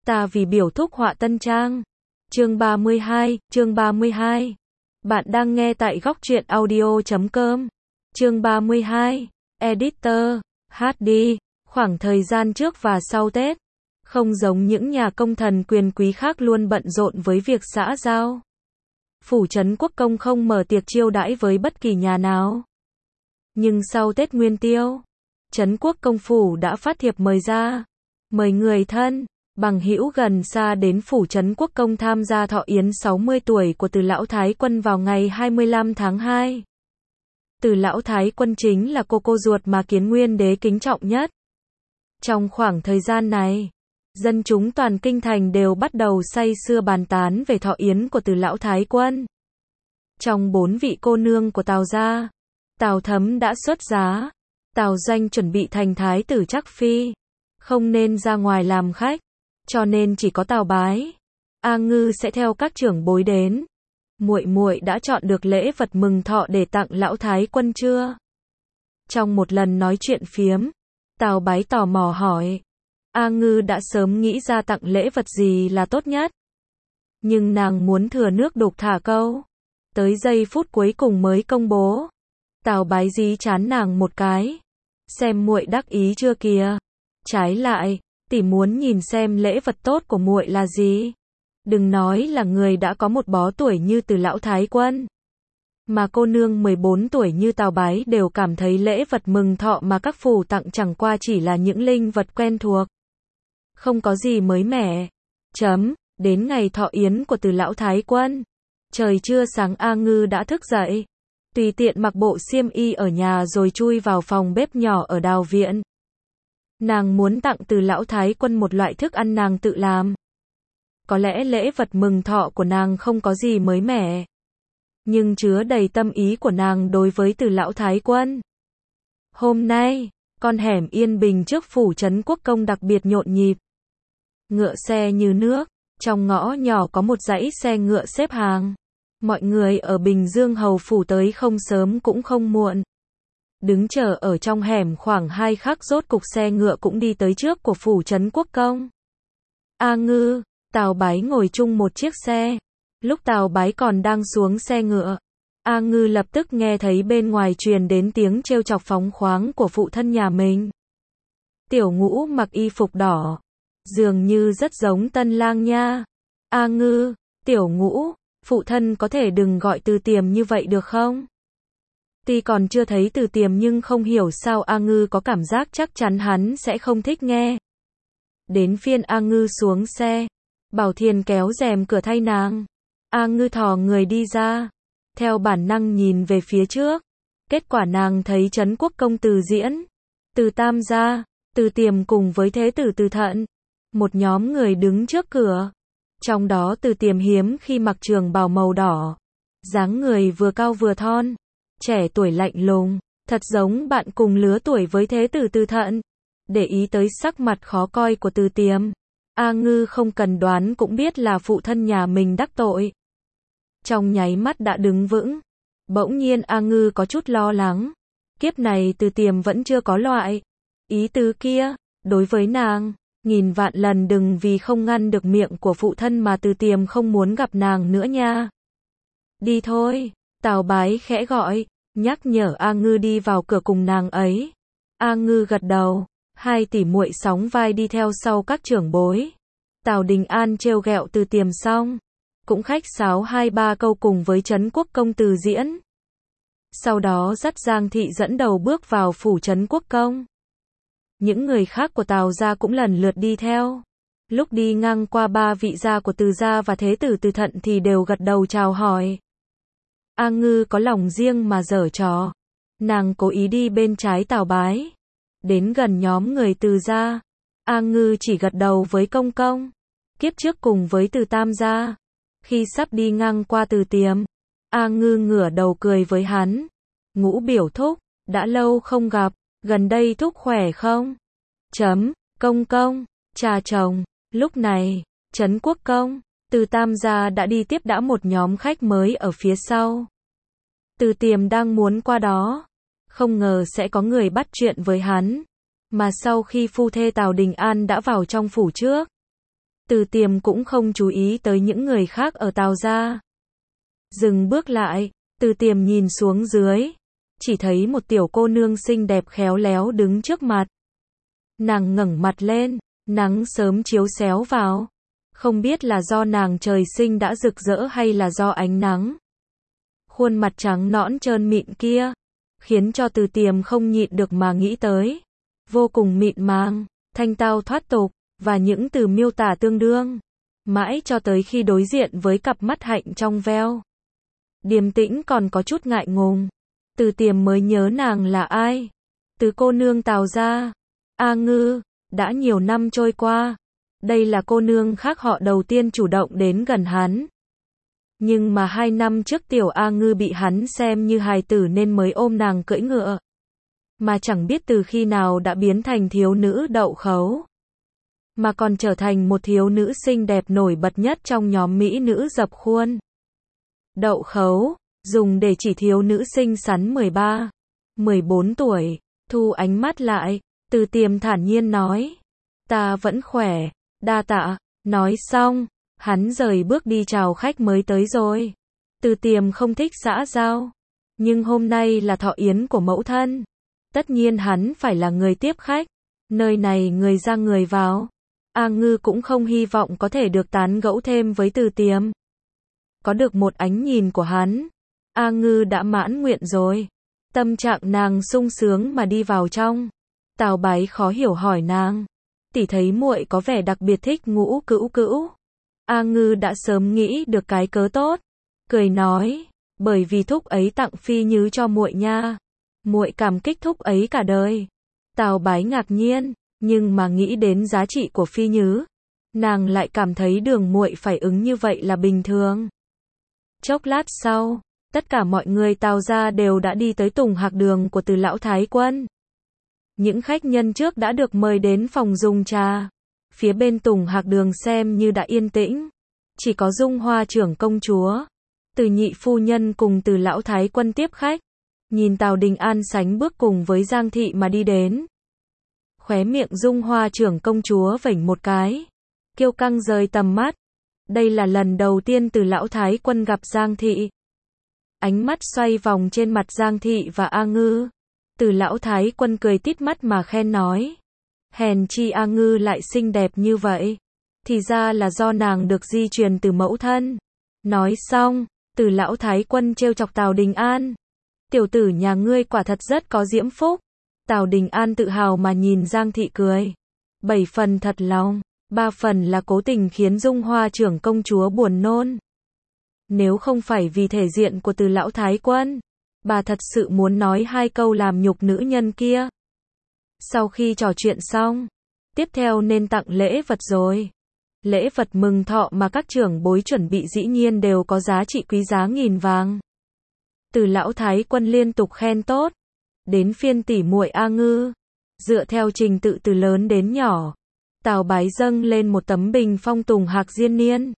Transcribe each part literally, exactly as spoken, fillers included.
Ta vì biểu thúc họa tân trang. Chương ba mươi hai, chương ba mươi hai. Bạn đang nghe tại góc truyện audio chấm com. Chương ba mươi hai. Editor, hát đê, khoảng thời gian trước và sau Tết, không giống những nhà công thần quyền quý khác luôn bận rộn với việc xã giao. Phủ trấn Quốc Công không mở tiệc chiêu đãi với bất kỳ nhà nào. Nhưng sau Tết Nguyên Tiêu, trấn Quốc Công phủ đã phát thiệp mời ra, mời người thân, bằng hữu gần xa đến phủ trấn Quốc Công tham gia thọ yến sáu mươi tuổi của Từ Lão Thái Quân vào ngày hai mươi lăm tháng hai. Từ Lão Thái Quân chính là cô cô ruột mà Kiến Nguyên Đế kính trọng nhất. Trong khoảng thời gian này, dân chúng toàn kinh thành đều bắt đầu say sưa bàn tán về thọ yến của Từ Lão Thái Quân. Trong bốn vị cô nương của Tào gia, Tào Thấm đã xuất giá, Tào Doanh chuẩn bị thành thái tử chắc phi, không nên ra ngoài làm khách, cho nên chỉ có Tào Bái, A Ngư sẽ theo các trưởng bối đến. Muội muội đã chọn được lễ vật mừng thọ để tặng Lão Thái Quân chưa? Trong một lần nói chuyện phiếm, Tào Bái tò mò hỏi. A Ngư đã sớm nghĩ ra tặng lễ vật gì là tốt nhất, nhưng nàng muốn thừa nước đục thả câu, tới giây phút cuối cùng mới công bố. Tào Bái dí chán nàng một cái, xem muội đắc ý chưa kìa. Trái lại, tỷ muốn nhìn xem lễ vật tốt của muội là gì. Đừng nói là người đã có một bó tuổi như Từ Lão Thái Quân, mà cô nương mười bốn tuổi như Tào Bái đều cảm thấy lễ vật mừng thọ mà các phủ tặng chẳng qua chỉ là những linh vật quen thuộc, không có gì mới mẻ. Chấm, đến ngày thọ yến của Từ Lão Thái Quân, trời chưa sáng A Ngư đã thức dậy, tùy tiện mặc bộ xiêm y ở nhà rồi chui vào phòng bếp nhỏ ở Đào Viện. Nàng muốn tặng Từ Lão Thái Quân một loại thức ăn nàng tự làm. Có lẽ lễ vật mừng thọ của nàng không có gì mới mẻ, nhưng chứa đầy tâm ý của nàng đối với Từ Lão Thái Quân. Hôm nay, con hẻm yên bình trước phủ trấn Quốc Công đặc biệt nhộn nhịp. Ngựa xe như nước, trong ngõ nhỏ có một dãy xe ngựa xếp hàng. Mọi người ở Bình Dương hầu phủ tới không sớm cũng không muộn. Đứng chờ ở trong hẻm khoảng hai khắc rốt cục xe ngựa cũng đi tới trước của phủ trấn Quốc Công. A Ngư, Tào Bái ngồi chung một chiếc xe. Lúc Tào Bái còn đang xuống xe ngựa, A Ngư lập tức nghe thấy bên ngoài truyền đến tiếng trêu chọc phóng khoáng của phụ thân nhà mình. Tiểu Ngũ mặc y phục đỏ, dường như rất giống tân lang nha. A Ngư, Tiểu Ngũ, phụ thân có thể đừng gọi Từ Tiềm như vậy được không? Tuy còn chưa thấy Từ Tiềm nhưng không hiểu sao A Ngư có cảm giác chắc chắn hắn sẽ không thích nghe. Đến phiên A Ngư xuống xe, Bảo Thiền kéo rèm cửa thay nàng. A Ngư thò người đi ra, theo bản năng nhìn về phía trước. Kết quả nàng thấy trấn Quốc Công Từ Diễn, Từ Tam gia, Từ Tiềm cùng với thế tử Từ Thận, một nhóm người đứng trước cửa. Trong đó Từ Tiềm hiếm khi mặc trường bào màu đỏ, dáng người vừa cao vừa thon, trẻ tuổi lạnh lùng, thật giống bạn cùng lứa tuổi với thế tử Từ Thận. Để ý tới sắc mặt khó coi của Từ Tiềm, A Ngư không cần đoán cũng biết là phụ thân nhà mình đắc tội. Trong nháy mắt đã đứng vững. Bỗng nhiên A Ngư có chút lo lắng. Kiếp này Từ Tiềm vẫn chưa có loại ý tứ kia đối với nàng. Nghìn vạn lần đừng vì không ngăn được miệng của phụ thân mà Từ Tiềm không muốn gặp nàng nữa nha. Đi thôi, Tào Bái khẽ gọi, nhắc nhở A Ngư đi vào cửa cùng nàng ấy. A Ngư gật đầu, hai tỷ muội sóng vai đi theo sau các trưởng bối. Tào Đình An trêu ghẹo Từ Tiềm xong, cũng khách sáo hai ba câu cùng với trấn Quốc Công Từ Diễn. Sau đó dắt Giang Thị dẫn đầu bước vào phủ trấn Quốc Công. Những người khác của Tào gia cũng lần lượt đi theo. Lúc đi ngang qua ba vị gia của Từ gia và thế tử Từ Thận thì đều gật đầu chào hỏi. A Ngư có lòng riêng mà giở trò. Nàng cố ý đi bên trái Tào Bái. Đến gần nhóm người Từ gia, A Ngư chỉ gật đầu với Công Công. Kiếp trước cùng với Từ Tam gia, khi sắp đi ngang qua Từ Tiềm, A Ngư ngửa đầu cười với hắn. Ngũ biểu thúc, đã lâu không gặp, gần đây thúc khỏe không? Chấm, Công Công, cha chồng. Lúc này, trấn Quốc Công, Từ Tam gia đã đi tiếp đã một nhóm khách mới ở phía sau. Từ Tiềm đang muốn qua đó, không ngờ sẽ có người bắt chuyện với hắn. Mà sau khi phu thê Tào Đình An đã vào trong phủ trước, Từ Tiềm cũng không chú ý tới những người khác ở Tào gia. Dừng bước lại, Từ Tiềm nhìn xuống dưới, chỉ thấy một tiểu cô nương xinh đẹp khéo léo đứng trước mặt. Nàng ngẩng mặt lên, nắng sớm chiếu xéo vào. Không biết là do nàng trời sinh đã rực rỡ hay là do ánh nắng. Khuôn mặt trắng nõn trơn mịn kia, khiến cho Từ Tiềm không nhịn được mà nghĩ tới. Vô cùng mịn màng, thanh tao thoát tục, và những từ miêu tả tương đương. Mãi cho tới khi đối diện với cặp mắt hạnh trong veo. Điềm tĩnh còn có chút ngại ngùng. Từ Tiềm mới nhớ nàng là ai. Từ cô nương Tào gia. A Ngư, đã nhiều năm trôi qua. Đây là cô nương khác họ đầu tiên chủ động đến gần hắn. Nhưng mà hai năm trước tiểu A Ngư bị hắn xem như hài tử nên mới ôm nàng cưỡi ngựa. Mà chẳng biết từ khi nào đã biến thành thiếu nữ đậu khấu. Mà còn trở thành một thiếu nữ xinh đẹp nổi bật nhất trong nhóm mỹ nữ dập khuôn. Đậu khấu, dùng để chỉ thiếu nữ xinh xắn mười ba, mười bốn tuổi. Thu ánh mắt lại, Từ Tiềm thản nhiên nói. Ta vẫn khỏe, đa tạ. Nói xong, hắn rời bước đi chào khách mới tới rồi. Từ Tiềm không thích xã giao. Nhưng hôm nay là thọ yến của mẫu thân. Tất nhiên hắn phải là người tiếp khách. Nơi này người ra người vào. A Ngư cũng không hy vọng có thể được tán gẫu thêm với Từ Tiềm. Có được một ánh nhìn của hắn, A Ngư đã mãn nguyện rồi. Tâm trạng nàng sung sướng mà đi vào trong. Tào Bái khó hiểu hỏi nàng. Tỷ thấy muội có vẻ đặc biệt thích Ngũ Cữu Cữu. A Ngư đã sớm nghĩ được cái cớ tốt. Cười nói, bởi vì thúc ấy tặng Phi Nhứ cho muội nha. Muội cảm kích thúc ấy cả đời. Tào Bái ngạc nhiên, nhưng mà nghĩ đến giá trị của Phi Nhứ, nàng lại cảm thấy Đường muội phải ứng như vậy là bình thường. Chốc lát sau, tất cả mọi người Tào gia đều đã đi tới Tùng Hạc Đường của Từ lão thái quân. Những khách nhân trước đã được mời đến phòng dùng trà. Phía bên Tùng Hạc Đường xem như đã yên tĩnh, chỉ có Dung Hoa trưởng công chúa, Từ nhị phu nhân cùng Từ lão thái quân tiếp khách. Nhìn Tào Đình An sánh bước cùng với Giang thị mà đi đến. Khóe miệng Dung Hoa trưởng công chúa vểnh một cái, kiêu căng rời tầm mắt. Đây là lần đầu tiên Từ lão thái quân gặp Giang thị. Ánh mắt xoay vòng trên mặt Giang thị và A Ngư. Từ lão thái quân cười tít mắt mà khen nói. Hèn chi A Ngư lại xinh đẹp như vậy. Thì ra là do nàng được di truyền từ mẫu thân. Nói xong, Từ lão thái quân trêu chọc Tào Đình An. Tiểu tử nhà ngươi quả thật rất có diễm phúc. Tào Đình An tự hào mà nhìn Giang thị cười. Bảy phần thật lòng, ba phần là cố tình khiến Dung Hoa trưởng công chúa buồn nôn. Nếu không phải vì thể diện của Từ lão thái quân, bà thật sự muốn nói hai câu làm nhục nữ nhân kia. Sau khi trò chuyện xong, tiếp theo nên tặng lễ vật rồi. Lễ vật mừng thọ mà các trưởng bối chuẩn bị dĩ nhiên đều có giá trị quý giá nghìn vàng. Từ lão thái quân liên tục khen tốt. Đến phiên tỷ muội A Ngư, dựa theo trình tự từ lớn đến nhỏ, Tào Bái dâng lên một tấm bình phong Tùng Hạc Diên Niên.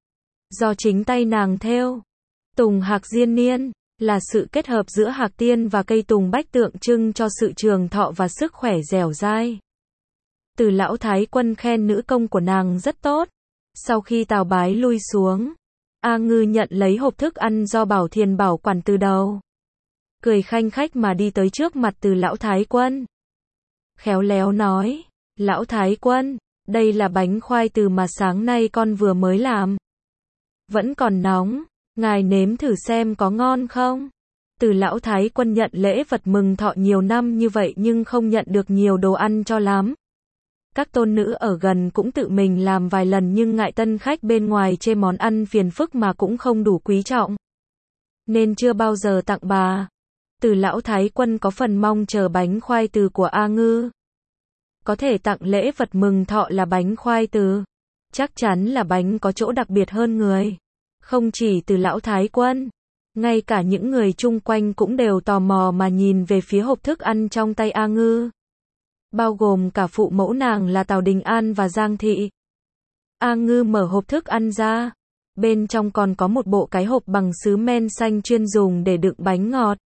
Do chính tay nàng thêu. Tùng Hạc Diên Niên là sự kết hợp giữa hạc tiên và cây tùng bách tượng trưng cho sự trường thọ và sức khỏe dẻo dai. Từ lão thái quân khen nữ công của nàng rất tốt. Sau khi Tào Bái lui xuống, A Ngư nhận lấy hộp thức ăn do Bảo Thiền bảo quản từ đầu. Cười khanh khách mà đi tới trước mặt Từ lão thái quân. Khéo léo nói, lão thái quân, đây là bánh khoai từ mà sáng nay con vừa mới làm. Vẫn còn nóng, ngài nếm thử xem có ngon không? Từ lão thái quân nhận lễ vật mừng thọ nhiều năm như vậy nhưng không nhận được nhiều đồ ăn cho lắm. Các tôn nữ ở gần cũng tự mình làm vài lần nhưng ngại tân khách bên ngoài chê món ăn phiền phức mà cũng không đủ quý trọng. Nên chưa bao giờ tặng bà. Từ lão thái quân có phần mong chờ bánh khoai từ của A Ngư. Có thể tặng lễ vật mừng thọ là bánh khoai từ. Chắc chắn là bánh có chỗ đặc biệt hơn người. Không chỉ Từ lão thái quân, ngay cả những người chung quanh cũng đều tò mò mà nhìn về phía hộp thức ăn trong tay A Ngư. Bao gồm cả phụ mẫu nàng là Tào Đình An và Giang thị. A Ngư mở hộp thức ăn ra. Bên trong còn có một bộ cái hộp bằng sứ men xanh chuyên dùng để đựng bánh ngọt.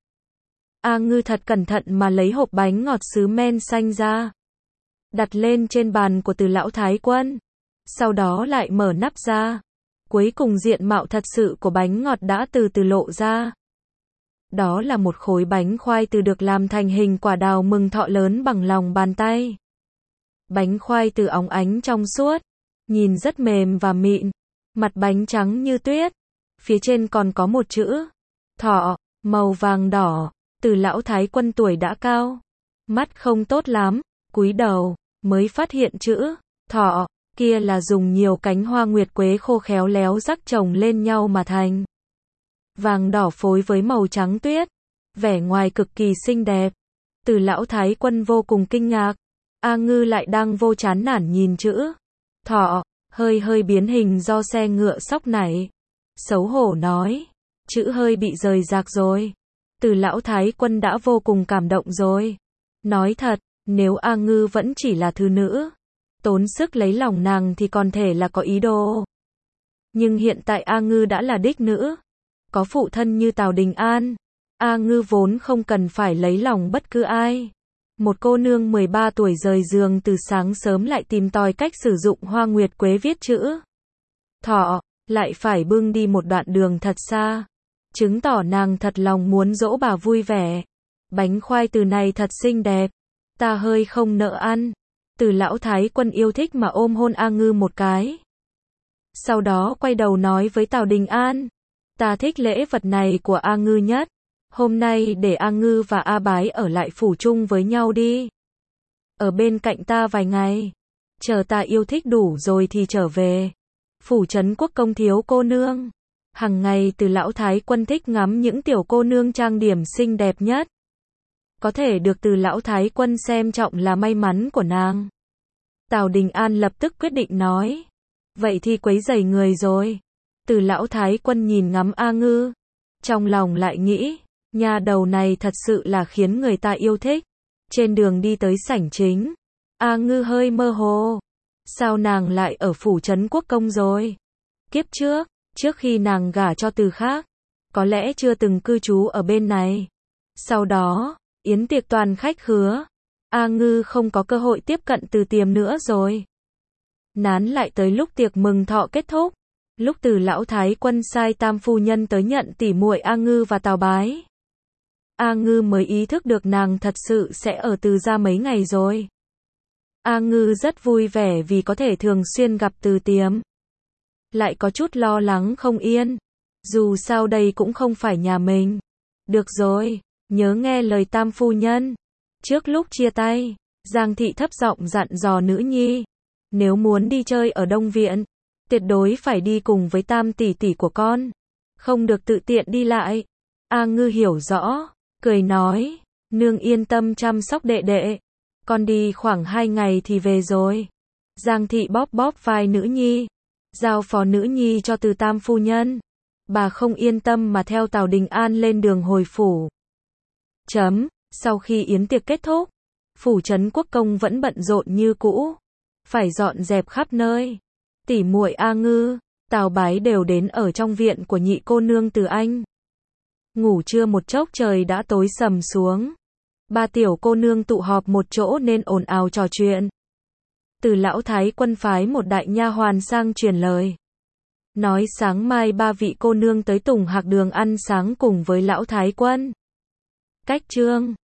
A Ngư thật cẩn thận mà lấy hộp bánh ngọt sứ men xanh ra. Đặt lên trên bàn của Từ lão thái quân. sau đó lại mở nắp ra. Cuối cùng diện mạo thật sự của bánh ngọt đã từ từ lộ ra. Đó là một khối bánh khoai từ được làm thành hình quả đào mừng thọ lớn bằng lòng bàn tay. Bánh khoai từ óng ánh trong suốt, nhìn rất mềm và mịn, mặt bánh trắng như tuyết, phía trên còn có một chữ thọ, màu vàng đỏ. Từ lão thái quân tuổi đã cao, mắt không tốt lắm, cúi đầu, mới phát hiện chữ thọ kia là dùng nhiều cánh hoa nguyệt quế khô khéo léo rắc chồng lên nhau mà thành. Vàng đỏ phối với màu trắng tuyết, vẻ ngoài cực kỳ xinh đẹp. Từ lão thái quân vô cùng kinh ngạc, A Ngư lại đang vô chán nản nhìn chữ thọ, hơi hơi biến hình do xe ngựa sóc nảy. Xấu hổ nói, chữ hơi bị rời rạc rồi. Từ lão thái quân đã vô cùng cảm động rồi. Nói thật, nếu A Ngư vẫn chỉ là thư nữ, tốn sức lấy lòng nàng thì còn thể là có ý đồ. Nhưng hiện tại A Ngư đã là đích nữ, có phụ thân như Tào Đình An, A Ngư vốn không cần phải lấy lòng bất cứ ai. Một cô nương mười ba tuổi rời giường từ sáng sớm lại tìm tòi cách sử dụng hoa nguyệt quế viết chữ thọ, lại phải bưng đi một đoạn đường thật xa, chứng tỏ nàng thật lòng muốn dỗ bà vui vẻ. Bánh khoai từ này thật xinh đẹp, ta hơi không nỡ ăn. Từ lão thái quân yêu thích mà ôm hôn A Ngư một cái. Sau đó quay đầu nói với Tào Đình An, ta thích lễ vật này của A Ngư nhất. Hôm nay để A Ngư và A Bái ở lại phủ chung với nhau đi. Ở bên cạnh ta vài ngày. Chờ ta yêu thích đủ rồi thì trở về. Phủ trấn quốc công thiếu cô nương. Hằng ngày từ lão thái quân thích ngắm những tiểu cô nương trang điểm xinh đẹp nhất. Có thể được từ lão thái quân xem trọng là may mắn của nàng. Tào Đình An lập tức quyết định nói. Vậy thì quấy rầy người rồi. Từ lão thái quân nhìn ngắm A Ngư. Trong lòng lại nghĩ, nhà đầu này thật sự là khiến người ta yêu thích. Trên đường đi tới sảnh chính, A Ngư hơi mơ hồ. Sao nàng lại ở phủ trấn quốc công rồi? Kiếp trước, trước khi nàng gả cho từ khác, có lẽ chưa từng cư trú ở bên này. Sau đó, yến tiệc toàn khách khứa, A Ngư không có cơ hội tiếp cận Từ Tiềm nữa rồi. Nán lại tới lúc tiệc mừng thọ kết thúc, lúc Từ lão thái quân sai tam phu nhân tới nhận tỉ muội A Ngư và Tào Bái. A Ngư mới ý thức được nàng thật sự sẽ ở Từ gia mấy ngày rồi. A Ngư rất vui vẻ vì có thể thường xuyên gặp Từ Tiềm. Lại có chút lo lắng không yên. Dù sao đây cũng không phải nhà mình. Được rồi, nhớ nghe lời tam phu nhân. Trước lúc chia tay, Giang thị thấp giọng dặn dò nữ nhi. Nếu muốn đi chơi ở Đông Viện, tuyệt đối phải đi cùng với tam tỷ tỷ của con. Không được tự tiện đi lại. A Ngư hiểu rõ, cười nói. Nương yên tâm chăm sóc đệ đệ. Con đi khoảng hai ngày thì về rồi. Giang thị bóp bóp vai nữ nhi. Giao phó nữ nhi cho Từ tam phu nhân. Bà không yên tâm mà theo Tào Đình An lên đường hồi phủ. Chấm, sau khi yến tiệc kết thúc, phủ trấn quốc công vẫn bận rộn như cũ. Phải dọn dẹp khắp nơi. Tỷ muội A Ngư, Tào Bái đều đến ở trong viện của nhị cô nương Từ Anh. Ngủ trưa một chốc trời đã tối sầm xuống. Ba tiểu cô nương tụ họp một chỗ nên ồn ào trò chuyện. Từ lão thái quân phái một đại nha hoàn sang truyền lời. Nói sáng mai ba vị cô nương tới Tùng Hạc Đường ăn sáng cùng với lão thái quân. Cách chương